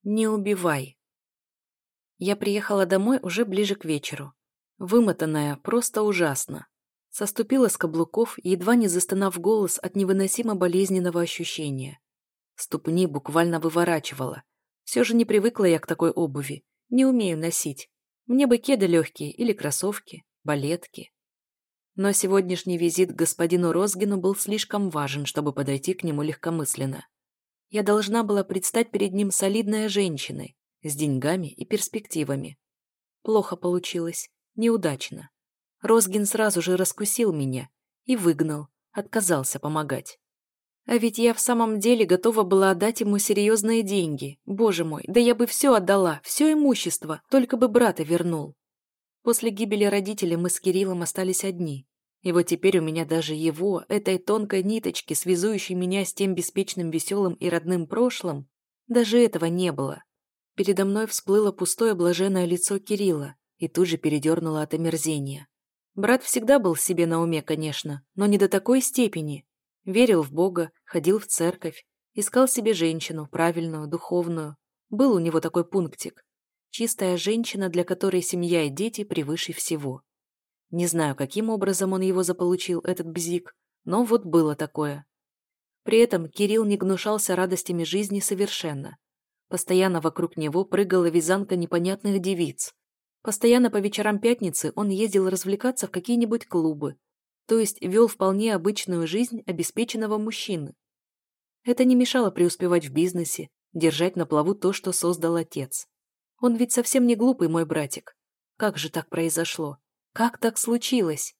Не убивай. Я приехала домой уже ближе к вечеру. Вымотанная, просто ужасно. Соступила с каблуков, едва не застонав голос от невыносимо болезненного ощущения. Ступни буквально выворачивала. Все же не привыкла я к такой обуви. Не умею носить. Мне бы кеды легкие или кроссовки, балетки. Но сегодняшний визит к господину Розгину был слишком важен, чтобы подойти к нему легкомысленно. Я должна была предстать перед ним солидной женщиной, с деньгами и перспективами. Плохо получилось, неудачно. Розгин сразу же раскусил меня и выгнал, отказался помогать. А ведь я в самом деле готова была отдать ему серьезные деньги. Боже мой, да я бы все отдала, все имущество, только бы брата вернул. После гибели родителей мы с Кириллом остались одни. И вот теперь у меня даже его, этой тонкой ниточки, связующей меня с тем беспечным, веселым и родным прошлым, даже этого не было. Передо мной всплыло пустое блаженное лицо Кирилла и тут же передернуло от омерзения. Брат всегда был себе на уме, конечно, но не до такой степени. Верил в Бога, ходил в церковь, искал себе женщину, правильную, духовную. Был у него такой пунктик. Чистая женщина, для которой семья и дети превыше всего. Не знаю, каким образом он его заполучил, этот бзик, но вот было такое. При этом Кирилл не гнушался радостями жизни совершенно. Постоянно вокруг него прыгала вязанка непонятных девиц. Постоянно по вечерам пятницы он ездил развлекаться в какие-нибудь клубы, то есть вел вполне обычную жизнь обеспеченного мужчины. Это не мешало преуспевать в бизнесе, держать на плаву то, что создал отец. Он ведь совсем не глупый, мой братик. Как же так произошло? Как так случилось?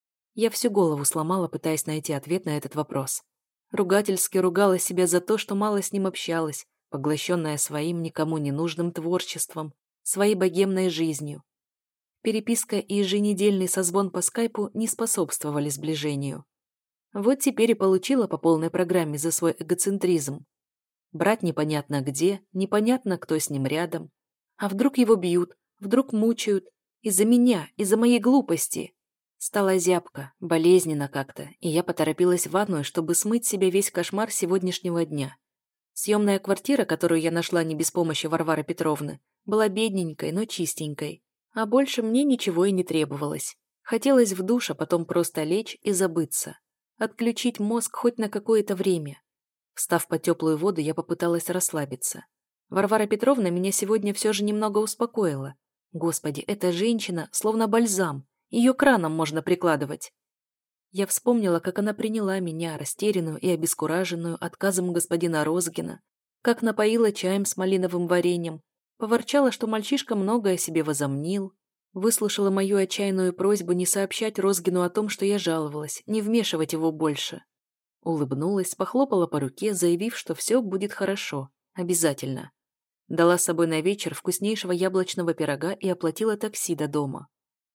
Я всю голову сломала, пытаясь найти ответ на этот вопрос. Ругательски ругала себя за то, что мало с ним общалась, поглощенная своим никому не нужным творчеством, своей богемной жизнью. Переписка и еженедельный созвон по скайпу не способствовали сближению. Вот теперь и получила по полной программе за свой эгоцентризм. Брат непонятно где, непонятно, кто с ним рядом. А вдруг его бьют, вдруг мучают. Из-за меня, из-за моей глупости. Стало зябко, болезненно как-то, и я поторопилась в ванную, чтобы смыть себе весь кошмар сегодняшнего дня. Съемная квартира, которую я нашла не без помощи Варвары Петровны, была бедненькой, но чистенькой. А больше мне ничего и не требовалось. Хотелось в душ, а потом просто лечь и забыться. Отключить мозг хоть на какое-то время. Встав под теплую воду, я попыталась расслабиться. Варвара Петровна меня сегодня все же немного успокоила. Господи, эта женщина словно бальзам. Ее краном можно прикладывать. Я вспомнила, как она приняла меня, растерянную и обескураженную отказом господина Розгина, как напоила чаем с малиновым вареньем, поворчала, что мальчишка многое о себе возомнил, выслушала мою отчаянную просьбу не сообщать Розгину о том, что я жаловалась, не вмешивать его больше. Улыбнулась, похлопала по руке, заявив, что все будет хорошо, обязательно. Дала с собой на вечер вкуснейшего яблочного пирога и оплатила такси до дома.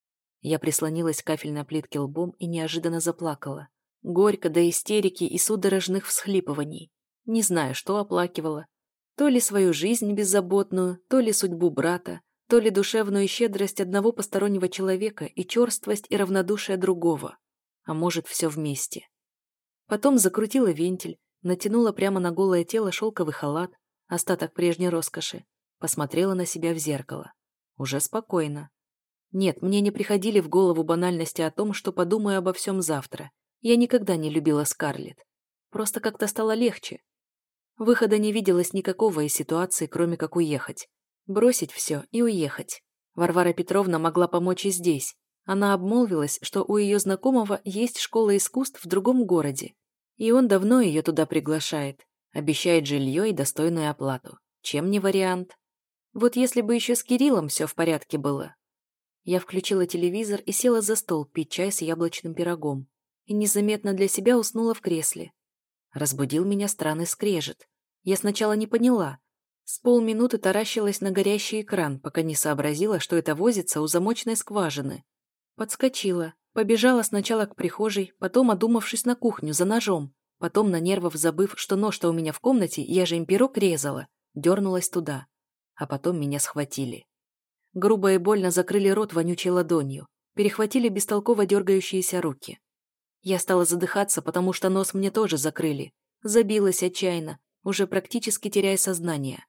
Я прислонилась к кафельной плитке лбом и неожиданно заплакала. Горько до истерики и судорожных всхлипываний. Не знаю, что оплакивала. То ли свою жизнь беззаботную, то ли судьбу брата, то ли душевную щедрость одного постороннего человека и черствость и равнодушие другого. А может, все вместе. Потом закрутила вентиль, натянула прямо на голое тело шелковый халат, остаток прежней роскоши, посмотрела на себя в зеркало. Уже спокойно. Нет, мне не приходили в голову банальности о том, что подумаю обо всем завтра. Я никогда не любила Скарлетт. Просто как-то стало легче. Выхода не виделось никакого из ситуации, кроме как уехать. Бросить все и уехать. Варвара Петровна могла помочь и здесь. Она обмолвилась, что у ее знакомого есть школа искусств в другом городе. И он давно ее туда приглашает. Обещает жилье и достойную оплату. Чем не вариант? Вот если бы еще с Кириллом все в порядке было. Я включила телевизор и села за стол пить чай с яблочным пирогом. И незаметно для себя уснула в кресле. Разбудил меня странный скрежет. Я сначала не поняла. С полминуты таращилась на горящий экран, пока не сообразила, что это возится у замочной скважины. Подскочила. Побежала сначала к прихожей, потом, одумавшись, на кухню за ножом. Потом, на нервов забыв, что нож-то у меня в комнате, я же им пирог резала, дернулась туда. А потом меня схватили. Грубо и больно закрыли рот вонючей ладонью, перехватили бестолково дергающиеся руки. Я стала задыхаться, потому что нос мне тоже закрыли. Забилась отчаянно, уже практически теряя сознание.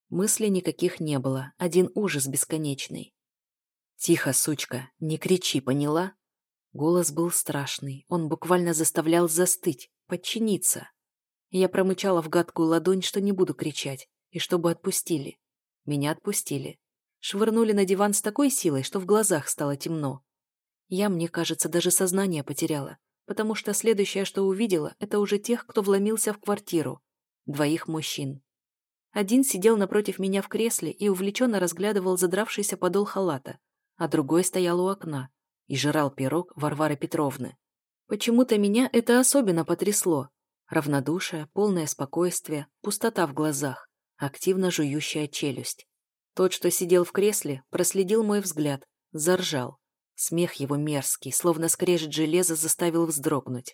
Мыслей никаких не было, один ужас бесконечный. «Тихо, сучка, не кричи, поняла?» Голос был страшный, он буквально заставлял застыть, подчиниться. Я промычала в гадкую ладонь, что не буду кричать, и чтобы отпустили. Меня отпустили. Швырнули на диван с такой силой, что в глазах стало темно. Я, мне кажется, даже сознание потеряла, потому что следующее, что увидела, это уже тех, кто вломился в квартиру. 2 мужчин. Один сидел напротив меня в кресле и увлеченно разглядывал задравшийся подол халата, а другой стоял у окна и жрал пирог Варвары Петровны. Почему-то меня это особенно потрясло. Равнодушие, полное спокойствие, пустота в глазах, активно жующая челюсть. Тот, что сидел в кресле, проследил мой взгляд, заржал. Смех его мерзкий, словно скрежет железа, заставил вздрогнуть.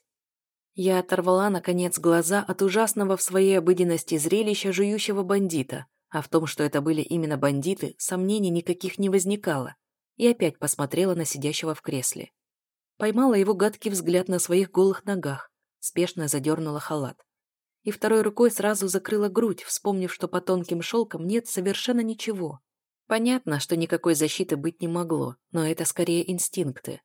Я оторвала, наконец, глаза от ужасного в своей обыденности зрелища жующего бандита, а в том, что это были именно бандиты, сомнений никаких не возникало, и опять посмотрела на сидящего в кресле. Поймала его гадкий взгляд на своих голых ногах, спешно задернула халат. И второй рукой сразу закрыла грудь, вспомнив, что по тонким шелкам нет совершенно ничего. Понятно, что никакой защиты быть не могло, но это скорее инстинкты.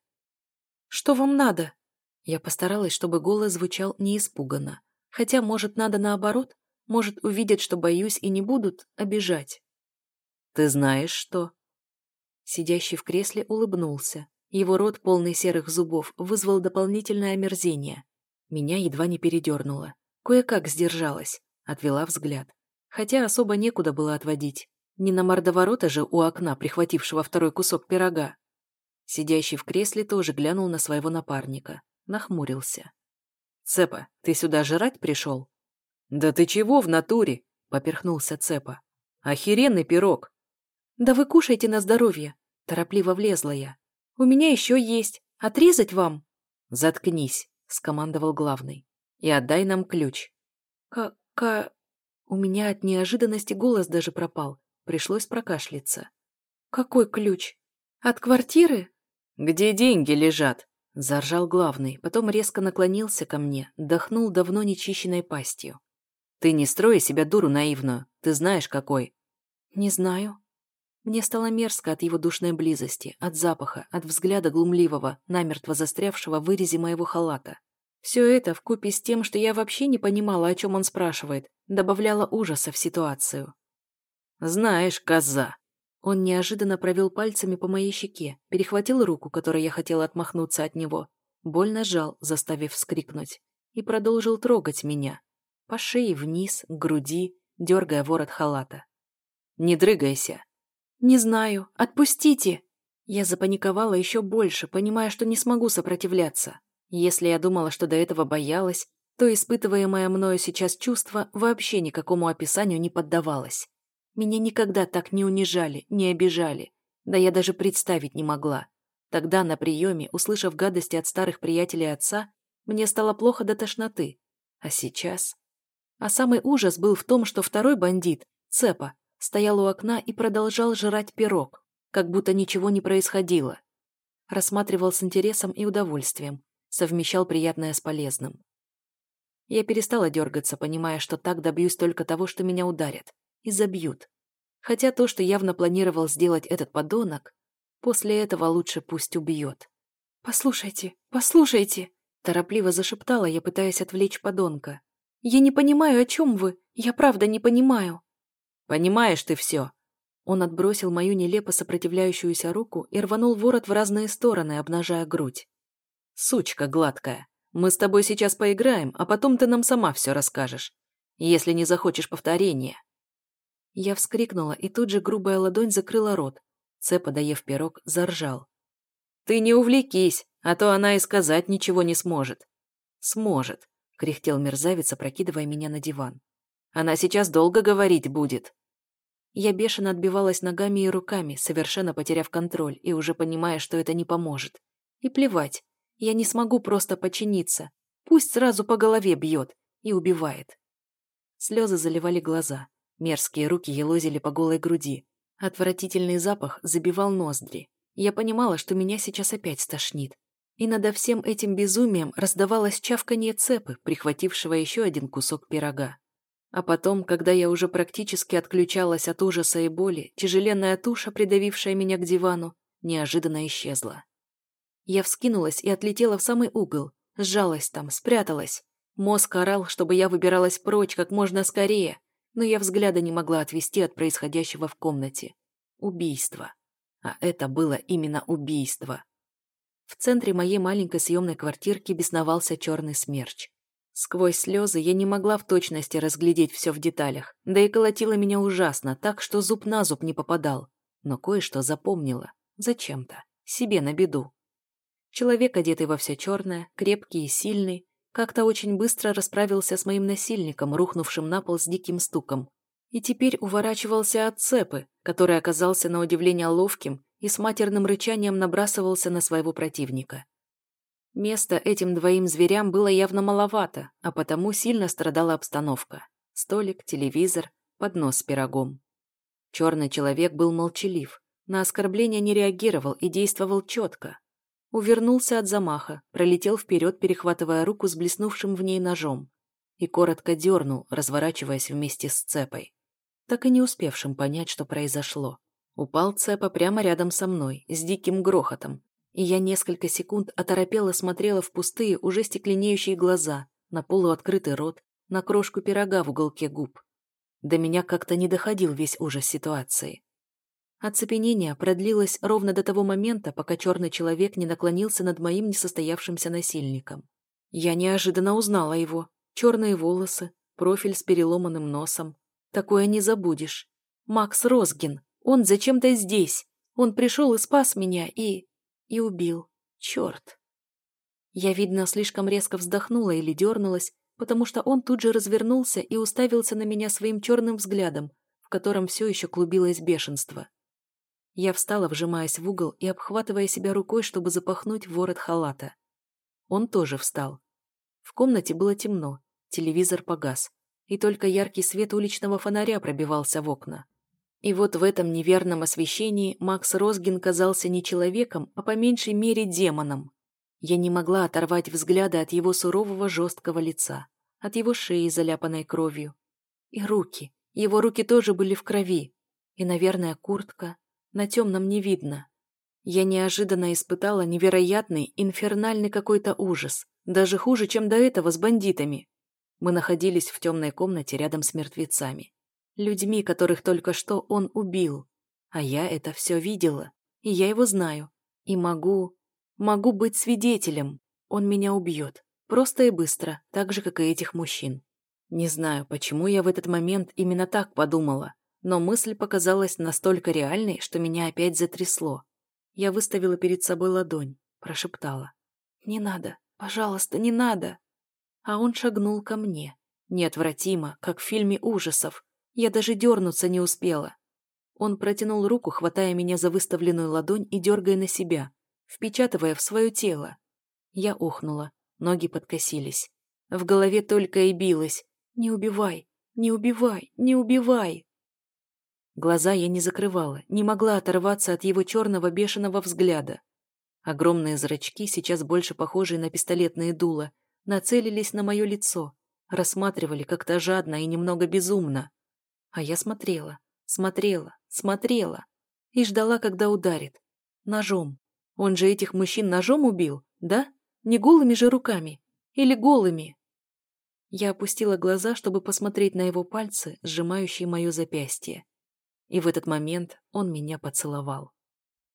«Что вам надо?» Я постаралась, чтобы голос звучал не испуганно. Хотя, может, надо наоборот? Может, увидят, что боюсь, и не будут обижать. «Ты знаешь, что...» Сидящий в кресле улыбнулся. Его рот, полный серых зубов, вызвал дополнительное омерзение. Меня едва не передернуло. Кое-как сдержалась, отвела взгляд. Хотя особо некуда было отводить. Не на мордоворота же у окна, прихватившего второй кусок пирога. Сидящий в кресле тоже глянул на своего напарника. Нахмурился. «Цепа, ты сюда жрать пришел?» «Да ты чего в натуре?» — поперхнулся Цепа. «Охеренный пирог!» «Да вы кушайте на здоровье!» — торопливо влезла я. «У меня еще есть. Отрезать вам?» «Заткнись!» — скомандовал главный. «И отдай нам ключ». «Ка-ка...» У меня от неожиданности голос даже пропал. Пришлось прокашляться. «Какой ключ? От квартиры?» «Где деньги лежат?» — заржал главный, потом резко наклонился ко мне, дохнул давно нечищенной пастью. «Ты не строй из себя дуру наивную, ты знаешь какой». «Не знаю». Мне стало мерзко от его душной близости, от запаха, от взгляда глумливого, намертво застрявшего в вырезе моего халата. Все это, вкупе с тем, что я вообще не понимала, о чем он спрашивает, добавляло ужаса в ситуацию. «Знаешь, коза!» Он неожиданно провел пальцами по моей щеке, перехватил руку, которой я хотела отмахнуться от него, больно сжал, заставив вскрикнуть, и продолжил трогать меня. По шее вниз, к груди, дергая ворот халата. «Не дрыгайся!» «Не знаю. Отпустите!» Я запаниковала еще больше, понимая, что не смогу сопротивляться. Если я думала, что до этого боялась, то испытываемое мною сейчас чувство вообще никакому описанию не поддавалось. Меня никогда так не унижали, не обижали. Да я даже представить не могла. Тогда на приеме, услышав гадости от старых приятелей отца, мне стало плохо до тошноты. А сейчас... А самый ужас был в том, что второй бандит, Цепа, стоял у окна и продолжал жрать пирог, как будто ничего не происходило. Рассматривал с интересом и удовольствием, совмещал приятное с полезным. Я перестала дергаться, понимая, что так добьюсь только того, что меня ударят. И забьют. Хотя то, что явно планировал сделать этот подонок, после этого лучше пусть убьет. «Послушайте, послушайте!» Торопливо зашептала я, пытаясь отвлечь подонка. «Я не понимаю, о чем вы. Я правда не понимаю». «Понимаешь ты все!» Он отбросил мою нелепо сопротивляющуюся руку и рванул ворот в разные стороны, обнажая грудь. «Сучка гладкая, мы с тобой сейчас поиграем, а потом ты нам сама все расскажешь, если не захочешь повторения». Я вскрикнула, и тут же грубая ладонь закрыла рот. Цепа, доев пирог, заржал. «Ты не увлекись, а то она и сказать ничего не сможет». «Сможет», — кряхтел мерзавец, опрокидывая меня на диван. «Она сейчас долго говорить будет». Я бешено отбивалась ногами и руками, совершенно потеряв контроль и уже понимая, что это не поможет. И плевать, я не смогу просто подчиниться. Пусть сразу по голове бьет и убивает. Слезы заливали глаза. Мерзкие руки елозили по голой груди. Отвратительный запах забивал ноздри. Я понимала, что меня сейчас опять стошнит. И над всем этим безумием раздавалось чавканье Цепы, прихватившего еще один кусок пирога. А потом, когда я уже практически отключалась от ужаса и боли, тяжеленная туша, придавившая меня к дивану, неожиданно исчезла. Я вскинулась и отлетела в самый угол, сжалась там, спряталась. Мозг орал, чтобы я выбиралась прочь как можно скорее, но я взгляда не могла отвести от происходящего в комнате. Убийство. А это было именно убийство. В центре моей маленькой съемной квартирки бесновался черный смерч. Сквозь слезы я не могла в точности разглядеть все в деталях, да и колотило меня ужасно, так что зуб на зуб не попадал. Но кое-что запомнила. Зачем-то. Себе на беду. Человек, одетый во все черное, крепкий и сильный, как-то очень быстро расправился с моим насильником, рухнувшим на пол с диким стуком. И теперь уворачивался от цепы, который оказался на удивление ловким и с матерным рычанием набрасывался на своего противника. Места этим двоим зверям было явно маловато, а потому сильно страдала обстановка. Столик, телевизор, поднос с пирогом. Черный человек был молчалив, на оскорбления не реагировал и действовал четко. Увернулся от замаха, пролетел вперед, перехватывая руку с блеснувшим в ней ножом, и коротко дернул, разворачиваясь вместе с цепой, так и не успевшим понять, что произошло. Упал цепа прямо рядом со мной, с диким грохотом, и я несколько секунд оторопела смотрела в пустые, уже стекленеющие глаза, на полуоткрытый рот, на крошку пирога в уголке губ. До меня как-то не доходил весь ужас ситуации. Оцепенение продлилось ровно до того момента, пока черный человек не наклонился над моим несостоявшимся насильником. Я неожиданно узнала его. Черные волосы, профиль с переломанным носом. Такое не забудешь. Макс Розгин. Он зачем-то здесь. Он пришел и спас меня и убил. Черт. Я, видно, слишком резко вздохнула или дернулась, потому что он тут же развернулся и уставился на меня своим черным взглядом, в котором все еще клубилось бешенство. Я встала, вжимаясь в угол и обхватывая себя рукой, чтобы запахнуть ворот халата. Он тоже встал. В комнате было темно, телевизор погас, и только яркий свет уличного фонаря пробивался в окна. И вот в этом неверном освещении Макс Розгин казался не человеком, а по меньшей мере демоном. Я не могла оторвать взгляда от его сурового жесткого лица, от его шеи, заляпанной кровью. И руки. Его руки тоже были в крови. И, наверное, куртка. На темном не видно. Я неожиданно испытала невероятный, инфернальный какой-то ужас. Даже хуже, чем до этого с бандитами. Мы находились в темной комнате рядом с мертвецами. Людьми, которых только что он убил. А я это все видела. И я его знаю. И могу быть свидетелем. Он меня убьет. Просто и быстро, так же, как и этих мужчин. Не знаю, почему я в этот момент именно так подумала. Но мысль показалась настолько реальной, что меня опять затрясло. Я выставила перед собой ладонь, прошептала. «Не надо, пожалуйста, не надо!» А он шагнул ко мне. Неотвратимо, как в фильме ужасов. Я даже дернуться не успела. Он протянул руку, хватая меня за выставленную ладонь и дергая на себя, впечатывая в свое тело. Я охнула, ноги подкосились. В голове только и билось: «Не убивай, не убивай, не убивай!» Глаза я не закрывала, не могла оторваться от его черного бешеного взгляда. Огромные зрачки, сейчас больше похожие на пистолетные дула, нацелились на мое лицо, рассматривали как-то жадно и немного безумно. А я смотрела и ждала, когда ударит. Ножом. Он же этих мужчин ножом убил, да? Не голыми же руками. Или голыми. Я опустила глаза, чтобы посмотреть на его пальцы, сжимающие мое запястье. И в этот момент он меня поцеловал.